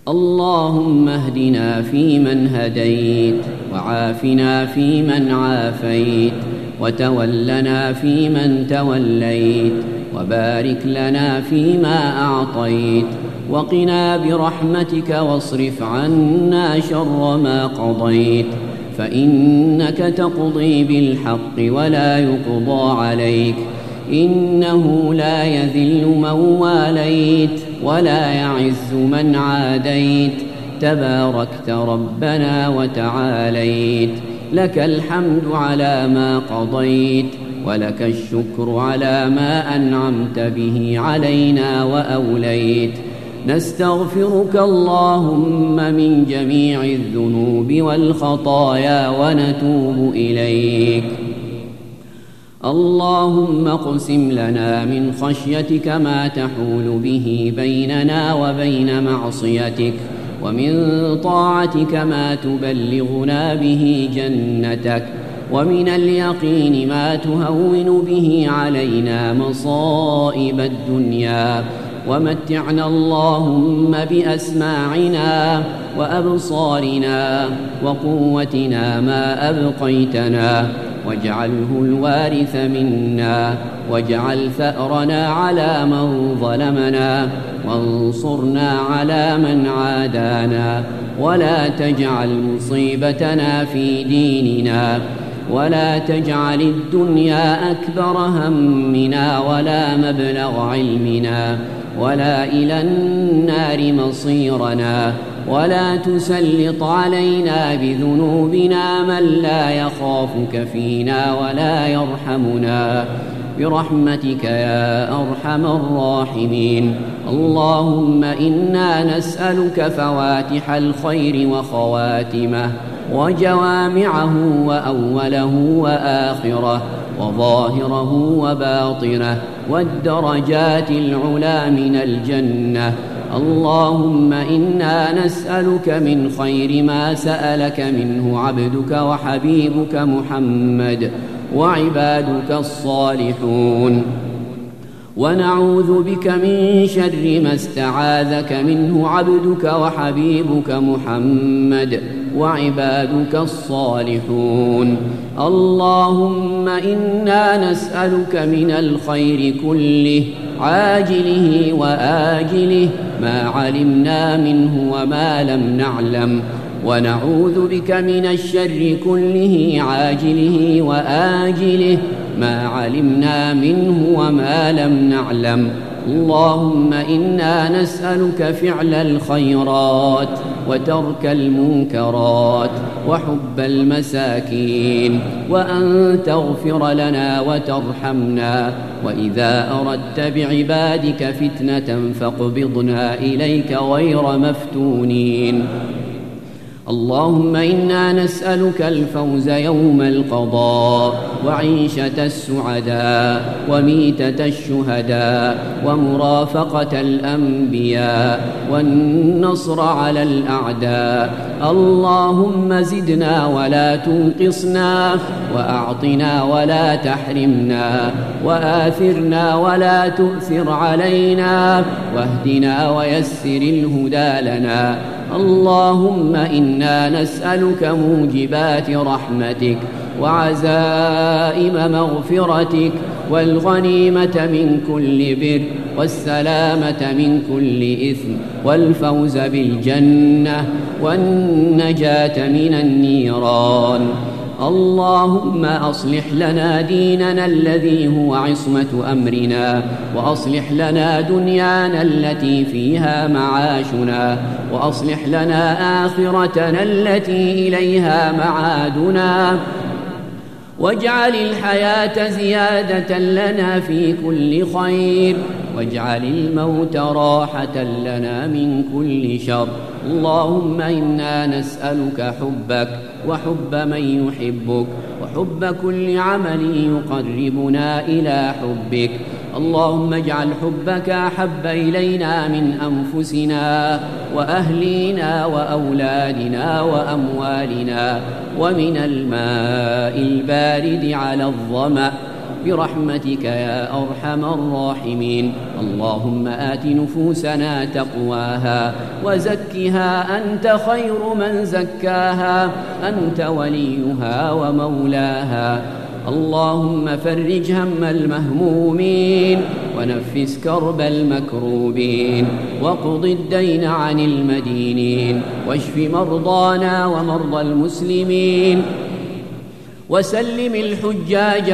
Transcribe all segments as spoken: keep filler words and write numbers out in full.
اللهم اهدنا فيمن هديت، وعافنا فيمن عافيت، وتولنا فيمن توليت، وبارك لنا فيما أعطيت، وقنا برحمتك واصرف عنا شر ما قضيت، فإنك تقضي بالحق ولا يقضى عليك، إنه لا يذل من واليت ولا يعز من عاديت، تباركت ربنا وتعاليت، لك الحمد على ما قضيت، ولك الشكر على ما أنعمت به علينا وأوليت. نستغفرك اللهم من جميع الذنوب والخطايا ونتوب إليك. اللهم اقسم لنا من خشيتك ما تحول به بيننا وبين معصيتك، ومن طاعتك ما تبلغنا به جنتك، ومن اليقين ما تهون به علينا مصائب الدنيا، ومتعنا اللهم بأسماعنا وأبصارنا وقوتنا ما أبقيتنا، واجعله الوارث منا، واجعل ثأرنا على من ظلمنا، وانصرنا على من عادانا، ولا تجعل مصيبتنا في ديننا، ولا تجعل الدنيا أكبر همنا ولا مبلغ علمنا، ولا إلى النار مصيرنا، ولا تسلط علينا بذنوبنا من لا يخافك فينا ولا يرحمنا، برحمتك يا أرحم الراحمين. اللهم إنا نسألك فواتح الخير وخواتمه، وجوامعه وأوله وآخره، وظاهره وباطنه، والدرجات العلى من الجنة. اللهم إنا نسألك من خير ما سألك منه عبدك وحبيبك محمد وعبادك الصالحون، ونعوذ بك من شر ما استعاذك منه عبدك وحبيبك محمد وعبادك الصالحون. اللهم إنا نسألك من الخير كله عاجله وآجله ما علمنا منه وما لم نعلم، ونعوذ بك من الشر كله عاجله وآجله ما علمنا منه وما لم نعلم. اللهم إنا نسألك فعل الخيرات وترك المنكرات وحب المساكين، وأن تغفر لنا وترحمنا، وإذا أردت بعبادك فتنة فاقبضنا إليك غير مفتونين. اللهم إنا نسألك الفوز يوم القضاء، وعيشة السعداء، وميتة الشهداء، ومرافقة الأنبياء، والنصر على الأعداء. اللهم زدنا ولا تنقصنا، وأعطنا ولا تحرمنا، وآثرنا ولا تؤثر علينا، واهدنا ويسر الهدى لنا. اللهم إنا نسألك موجبات رحمتك، وعزائم مغفرتك، والغنيمة من كل بر، والسلامة من كل إثم، والفوز بالجنة، والنجاة من النيران. اللهم أصلح لنا ديننا الذي هو عصمة أمرنا، وأصلح لنا دنيانا التي فيها معاشنا، وأصلح لنا آخرتنا التي إليها معادنا، واجعل الحياة زيادة لنا في كل خير، واجعل الموت راحة لنا من كل شر. اللهم إنا نسألك حبك وحب من يحبك، وحب كل عمل يقربنا إلى حبك. اللهم اجعل حبك أحب إلينا من أنفسنا وأهلينا وأولادنا وأموالنا، ومن الماء البارد على الظمأ، برحمتك يا أرحم الراحمين. اللهم آت نفوسنا تقواها وزكها أنت خير من زكاها، أنت وليها ومولاها. اللهم فرج هم المهمومين ونفس كرب المكروبين واقض الدين عن المدينين واشف مرضانا ومرضى المسلمين وسلم الحجاج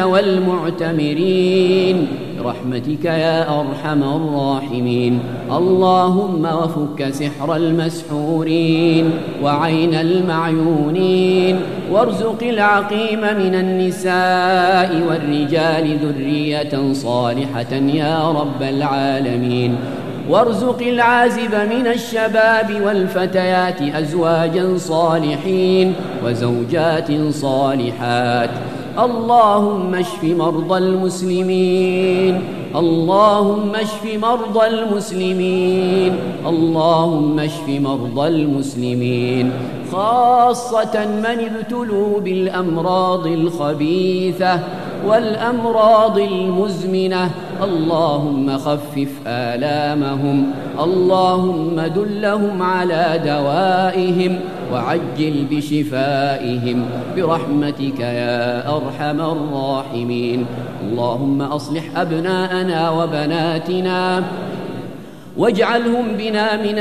والمعتمرين برحمتك يا أرحم الراحمين. اللهم وفك سحر المسحورين وعين المعيونين وارزق العقيم من النساء والرجال ذرية صالحة يا رب العالمين، وارزق العازب من الشباب والفتيات أزواجا صالحين وزوجات صالحات. اللهم اشف مرضى المسلمين، اللهم اشف مرضى المسلمين، اللهم اشف مرضى المسلمين، خاصة من ابتلوا بالأمراض الخبيثة والأمراض المزمنة. اللهم خفف آلامهم، اللهم دلهم على دوائهم وعجل بشفائهم برحمتك يا أرحم الراحمين. اللهم أصلح أبناءنا وبناتنا واجعلهم بنا من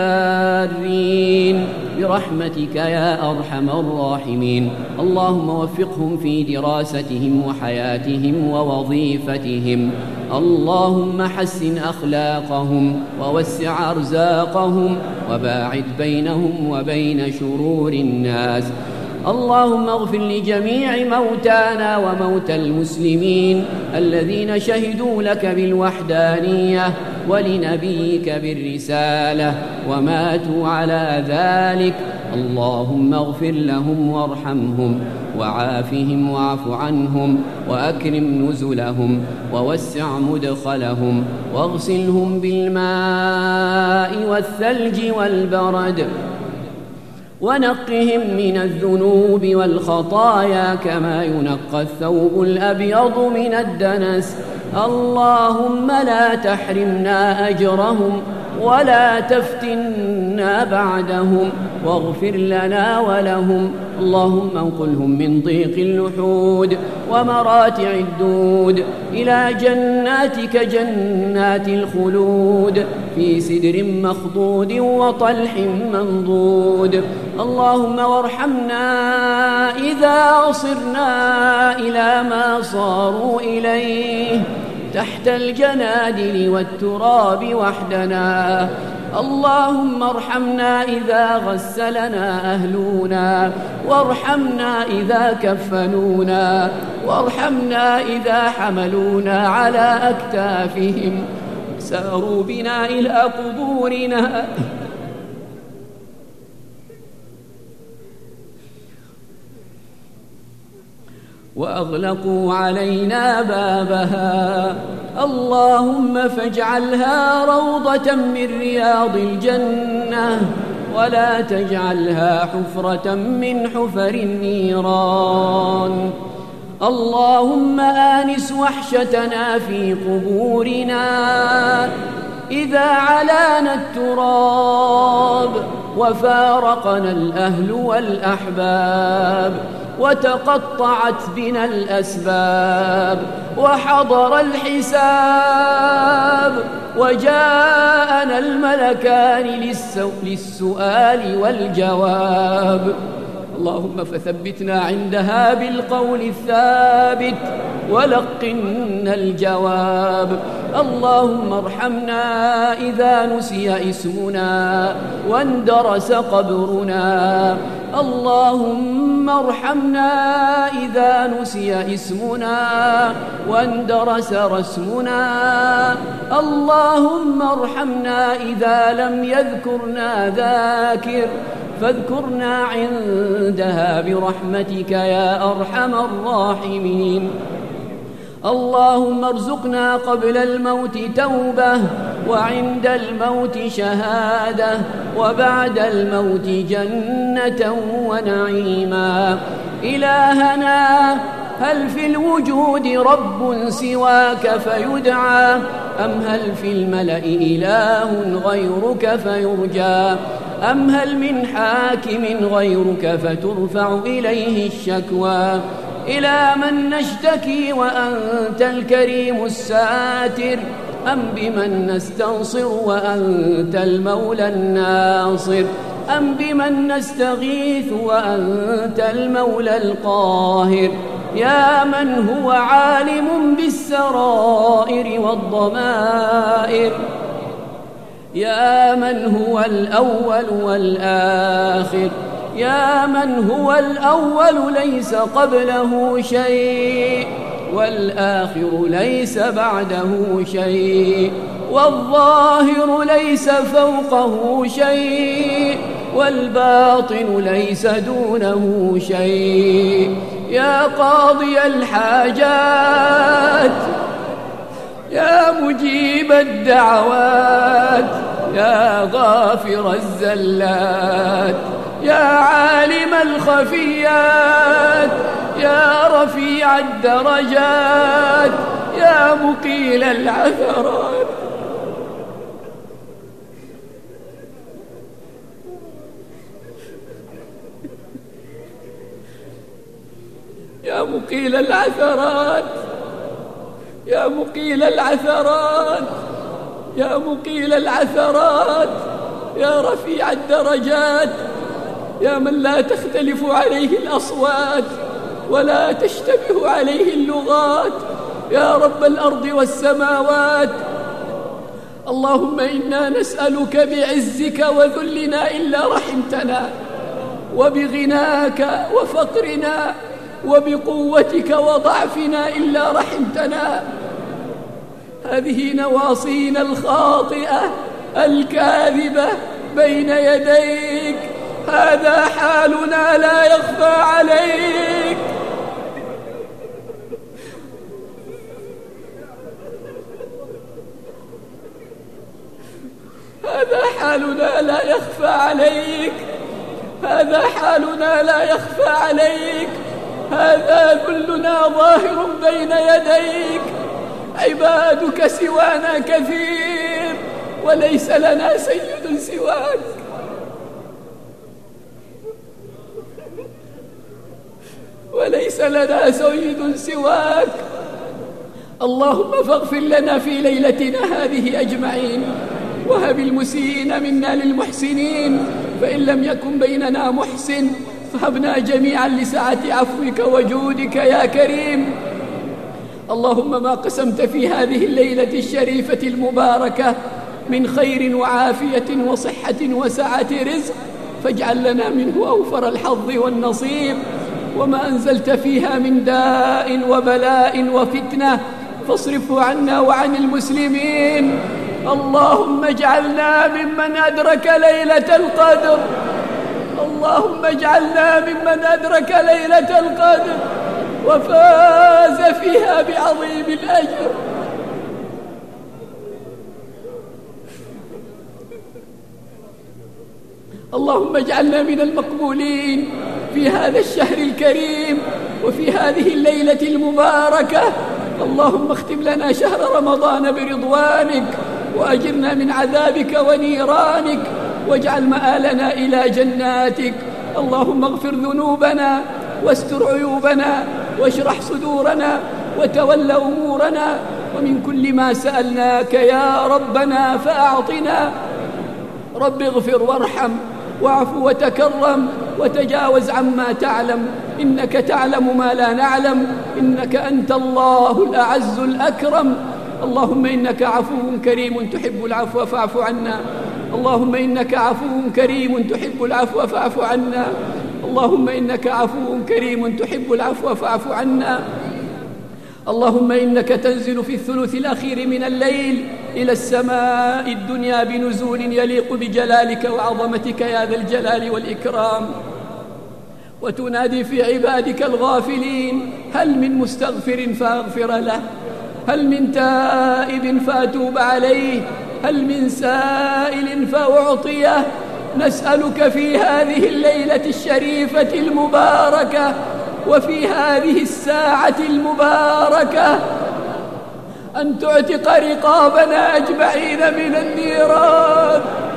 البارين برحمتك يا أرحم الراحمين. اللهم وفقهم في دراستهم وحياتهم ووظيفتهم. اللهم حسن أخلاقهم ووسع أرزاقهم وباعد بينهم وبين شرور الناس. اللهم اغفر لجميع موتانا وموتى المسلمين الذين شهدوا لك بالوحدانية ولنبيك بالرسالة وماتوا على ذلك. اللهم اغفر لهم وارحمهم وعافهم واعف عنهم وأكرم نزلهم ووسع مدخلهم واغسلهم بالماء والثلج والبرد ونقهم من الذنوب والخطايا كما ينقى الثوب الأبيض من الدنس. اللهم لا تحرمنا أجرهم ولا تفتنا بعدهم واغفر لنا ولهم. اللهم انقلهم من ضيق اللحود ومراتع الدود إلى جناتك جنات الخلود في سدر مخضود وطلح منضود. اللهم وارحمنا إذا صرنا إلى ما صاروا إليه تحت الجنادل والتراب وحدنا. اللهم ارحمنا إذا غسلنا أهلنا، وارحمنا إذا كفنونا، وارحمنا إذا حملونا على أكتافهم ساروا بنا إلى قبورنا وأغلقوا علينا بابها. اللهم فاجعلها روضة من رياض الجنة ولا تجعلها حفرة من حفر النيران. اللهم آنس وحشتنا في قبورنا إذا علانا التراب وفارقنا الأهل والأحباب وتقطعت بنا الأسباب وحضر الحساب وجاءنا الملكان للسؤال والجواب. اللهم فثبتنا عندها بالقول الثابت ولقنا الجواب. اللهم ارحمنا إذا نسي اسمنا واندرس قبرنا. اللهم ارحمنا إذا نسي اسمنا واندرس رسمنا. اللهم ارحمنا إذا لم يذكرنا ذاكر فاذكرنا عندها برحمتك يا أرحم الراحمين. اللهم ارزقنا قبل الموت توبة وعند الموت شهادة وبعد الموت جنة ونعيما. إلهنا هل في الوجود رب سواك فيدعى أم هل في الملأ إله غيرك فيرجى أم هل من حاكم غيرك فترفع إليه الشكوى إلى من نشتكي وأنت الكريم الساتر أم بمن نستنصر وأنت المولى الناصر أم بمن نستغيث وأنت المولى القاهر يا من هو عالم بالسرائر والضمائر يا من هو الأول والآخر يا من هو الأول ليس قبله شيء والآخر ليس بعده شيء والظاهر ليس فوقه شيء والباطن ليس دونه شيء يا قاضي الحاجات يا مجيب الدعوات يا غافر الزلات يا عالم الخفيات يا رفيع الدرجات يا مقيل العثرات يا مقيل العثرات يا مقيل العثرات يا مقيل العثرات يا رفيع الدرجات يا من لا تختلف عليه الأصوات ولا تشتبه عليه اللغات يا رب الأرض والسماوات اللهم إنا نسألك بعزك وذلنا إلا رحمتنا وبغناك وفقرنا وبقوتك وضعفنا إلا رحمتنا هذه نواصينا الخاطئة الكاذبة بين يديك هذا حالنا لا يخفى عليك هذا حالنا لا يخفى عليك هذا حالنا لا يخفى عليك هذا ذلنا ظاهر بين يديك عبادك سوانا كثير وليس لنا سيد سواك وليس لنا سيد سواك اللهم فاغفر لنا في ليلتنا هذه أجمعين وهب المسيئين منا للمحسنين فإن لم يكن بيننا محسن فهبنا جميعا لسعة عفوك وجودك يا كريم اللهم ما قسمت في هذه الليلة الشريفة المباركة من خير وعافية وصحة وسعة رزق فاجعل لنا منه أوفر الحظ والنصيب وما أنزلت فيها من داء وبلاء وفتنة فاصرفه عنا وعن المسلمين اللهم اجعلنا ممن أدرك ليلة القدر اللهم اجعلنا ممن أدرك ليلة القدر وفاز فيها بعظيم الأجر اللهم اجعلنا من المقبولين في هذا الشهر الكريم وفي هذه الليلة المباركة اللهم اختم لنا شهر رمضان برضوانك وأجرنا من عذابك ونيرانك واجعل مآلنا إلى جناتك اللهم اغفر ذنوبنا واستر عيوبنا واشرح صدورنا وتول أمورنا ومن كل ما سألناك يا ربنا فأعطنا رب اغفر وارحم واعف وتكرم وتجاوز عما تعلم إنك تعلم ما لا نعلم إنك أنت الله الأعز الأكرم اللهم إنك عفو كريم تحب العفو فاعف عنا اللهم إنك عفو كريم تحب العفو فاعف عنا اللهم إنك عفو كريم تحب العفو فاعف عنا اللهم إنك تنزل في الثلث الأخير من الليل إلى السماء الدنيا بنزول يليق بجلالك وعظمتك يا ذا الجلال والإكرام وتنادي في عبادك الغافلين هل من مستغفر فاغفر له هل من تائب فاتوب عليه هل من سائل فأعطيه نسألك في هذه الليلة الشريفة المباركة وفي هذه الساعة المباركة أن تعتق رقابنا أجمعين من النيران.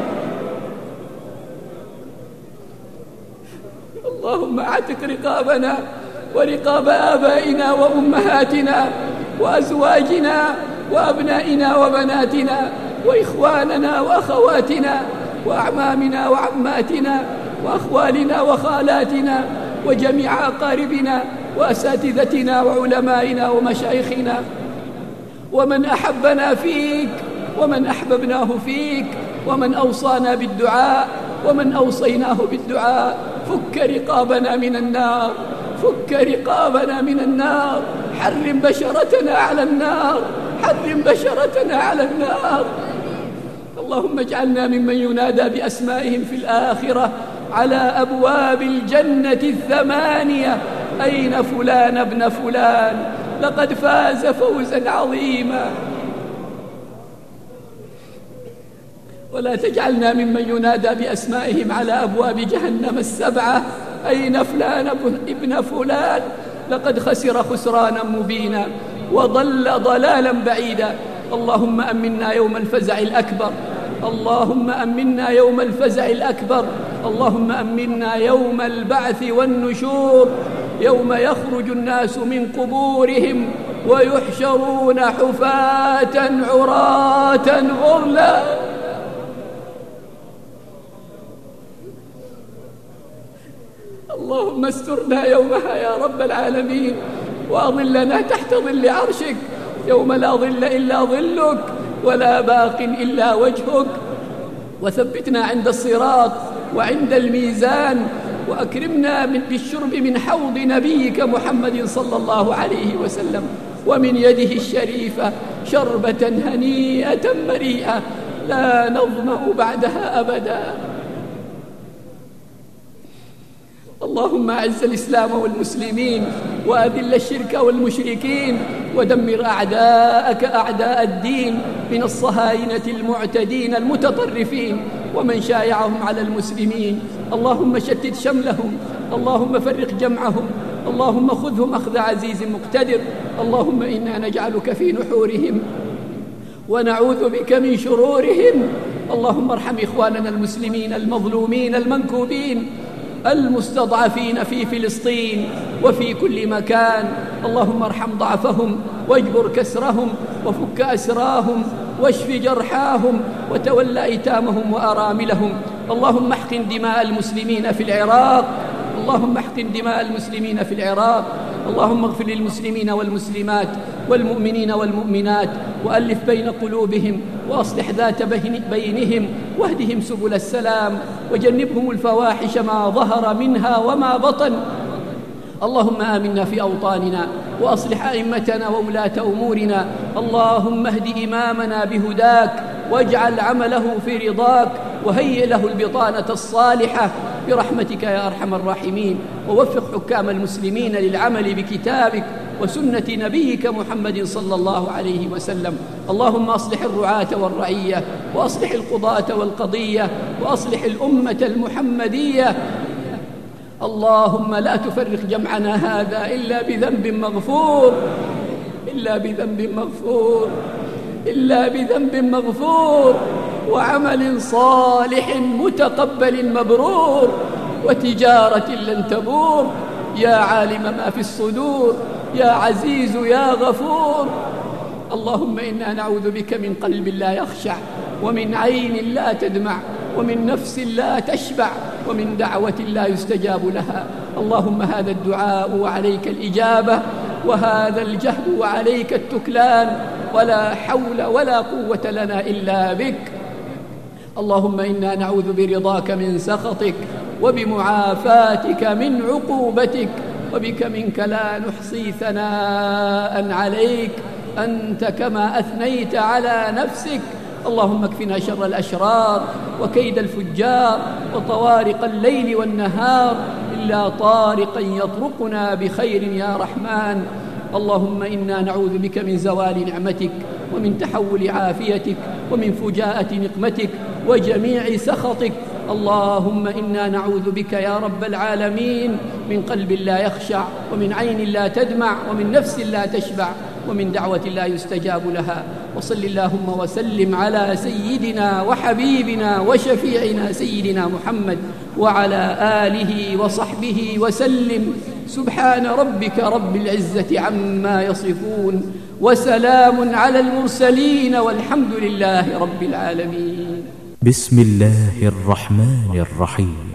اللهم اعتق رقابنا ورقاب آبائنا وأمهاتنا وأزواجنا وأبنائنا وبناتنا وإخواننا وأخواتنا وأعمامنا وعماتنا وأخوالنا وخالاتنا وجميع أقاربنا وأساتذتنا وعلمائنا ومشايخنا ومن أحبنا فيك ومن أحببناه فيك ومن أوصانا بالدعاء ومن أوصيناه بالدعاء. فك رقابنا من النار، فك رقابنا من النار، حرم بشرتنا على النار، حرم بشرتنا على النار. اللهم اجعلنا ممن ينادى بأسمائهم في الآخرة على أبواب الجنة الثمانية: أين فلان ابن فلان؟ لقد فاز فوزا عظيما. ولا تجعلنا ممن ينادى بأسمائهم على أبواب جهنم السبعة: أين فلان ابن فلان؟ لقد خسر خسرانا مبينا وضل ضلالا بعيدا. اللهم أمنا يوم الفزع الأكبر، اللهم أمنا يوم الفزع الأكبر، اللهم أمنا يوم البعث والنشور، يوم يخرج الناس من قبورهم ويحشرون حفاة عراة غرلا. اللهم استرنا يومها يا رب العالمين، وأظلنا تحت ظل عرشك يوم لا ظل إلا ظلك ولا باق إلا وجهك. وثبتنا عند الصراط وعند الميزان، وأكرمنا بالشرب من حوض نبيك محمد صلى الله عليه وسلم ومن يده الشريفة شربة هنيئة مريئة لا نظمأ بعدها أبدا. اللهم أعز الإسلام والمسلمين وأذل الشرك والمشركين ودمر أعداءك أعداء الدين من الصهاينة المعتدين المتطرفين ومن شايعهم على المسلمين. اللهم شتت شملهم، اللهم فرق جمعهم، اللهم خذهم أخذ عزيز مقتدر. اللهم إنا نجعلك في نحورهم ونعوذ بك من شرورهم. اللهم ارحم إخواننا المسلمين المظلومين المنكوبين المستضعفين في فلسطين وفي كل مكان. اللهم ارحم ضعفهم واجبر كسرهم وفك أسراهم واشف جرحاهم وتول أيتامهم وأراملهم. اللهم احقن دماء المسلمين في العراق، اللهم احقن دماء المسلمين في العراق. اللهم اغفر للمسلمين والمسلمات والمؤمنين والمؤمنات وألف بين قلوبهم وأصلح ذات بينهم واهدهم سبل السلام وجنبهم الفواحش ما ظهر منها وما بطن. اللهم آمنا في أوطاننا وأصلح أئمتنا وولاة أمورنا. اللهم اهد إمامنا بهداك واجعل عمله في رضاك وهيئ له البطانة الصالحة برحمتك يا أرحم الراحمين. ووفق حكام المسلمين للعمل بكتابك وسنة نبيك محمد صلى الله عليه وسلم. اللهم أصلح الرعاة والرعية وأصلح القضاة والقضية وأصلح الأمة المحمدية. اللهم لا تفرق جمعنا هذا إلا بذنب مغفور، إلا بذنب مغفور، إلا بذنب مغفور وعمل صالح متقبل مبرور وتجارة لن تبور. يا عالم ما في الصدور، يا عزيز يا غفور. اللهم إنا نعوذ بك من قلب لا يخشع ومن عين لا تدمع ومن نفس لا تشبع ومن دعوة لا يستجاب لها. اللهم هذا الدعاء وعليك الإجابة، وهذا الجهد وعليك التكلان، ولا حول ولا قوة لنا إلا بك. اللهم إنا نعوذ برضاك من سخطك وبمعافاتك من عقوبتك، وبك منك لا نحصي ثناء عليك أنت كما أثنيت على نفسك. اللهم اكفنا شر الأشرار وكيد الفجار وطوارق الليل والنهار إلا طارقا يطرقنا بخير يا رحمن. اللهم إنا نعوذ بك من زوال نعمتك ومن تحول عافيتك ومن فجاءة نقمتك وجميع سخطك. اللهم إنا نعوذ بك يا رب العالمين من قلب لا يخشع، ومن عين لا تدمع، ومن نفس لا تشبع، ومن دعوة لا يستجاب لها. وصل اللهم وسلم على سيدنا وحبيبنا وشفيعنا سيدنا محمد وعلى آله وصحبه وسلم. سبحان ربك رب العزة عما يصفون، وسلام على المرسلين، والحمد لله رب العالمين. بسم الله الرحمن الرحيم.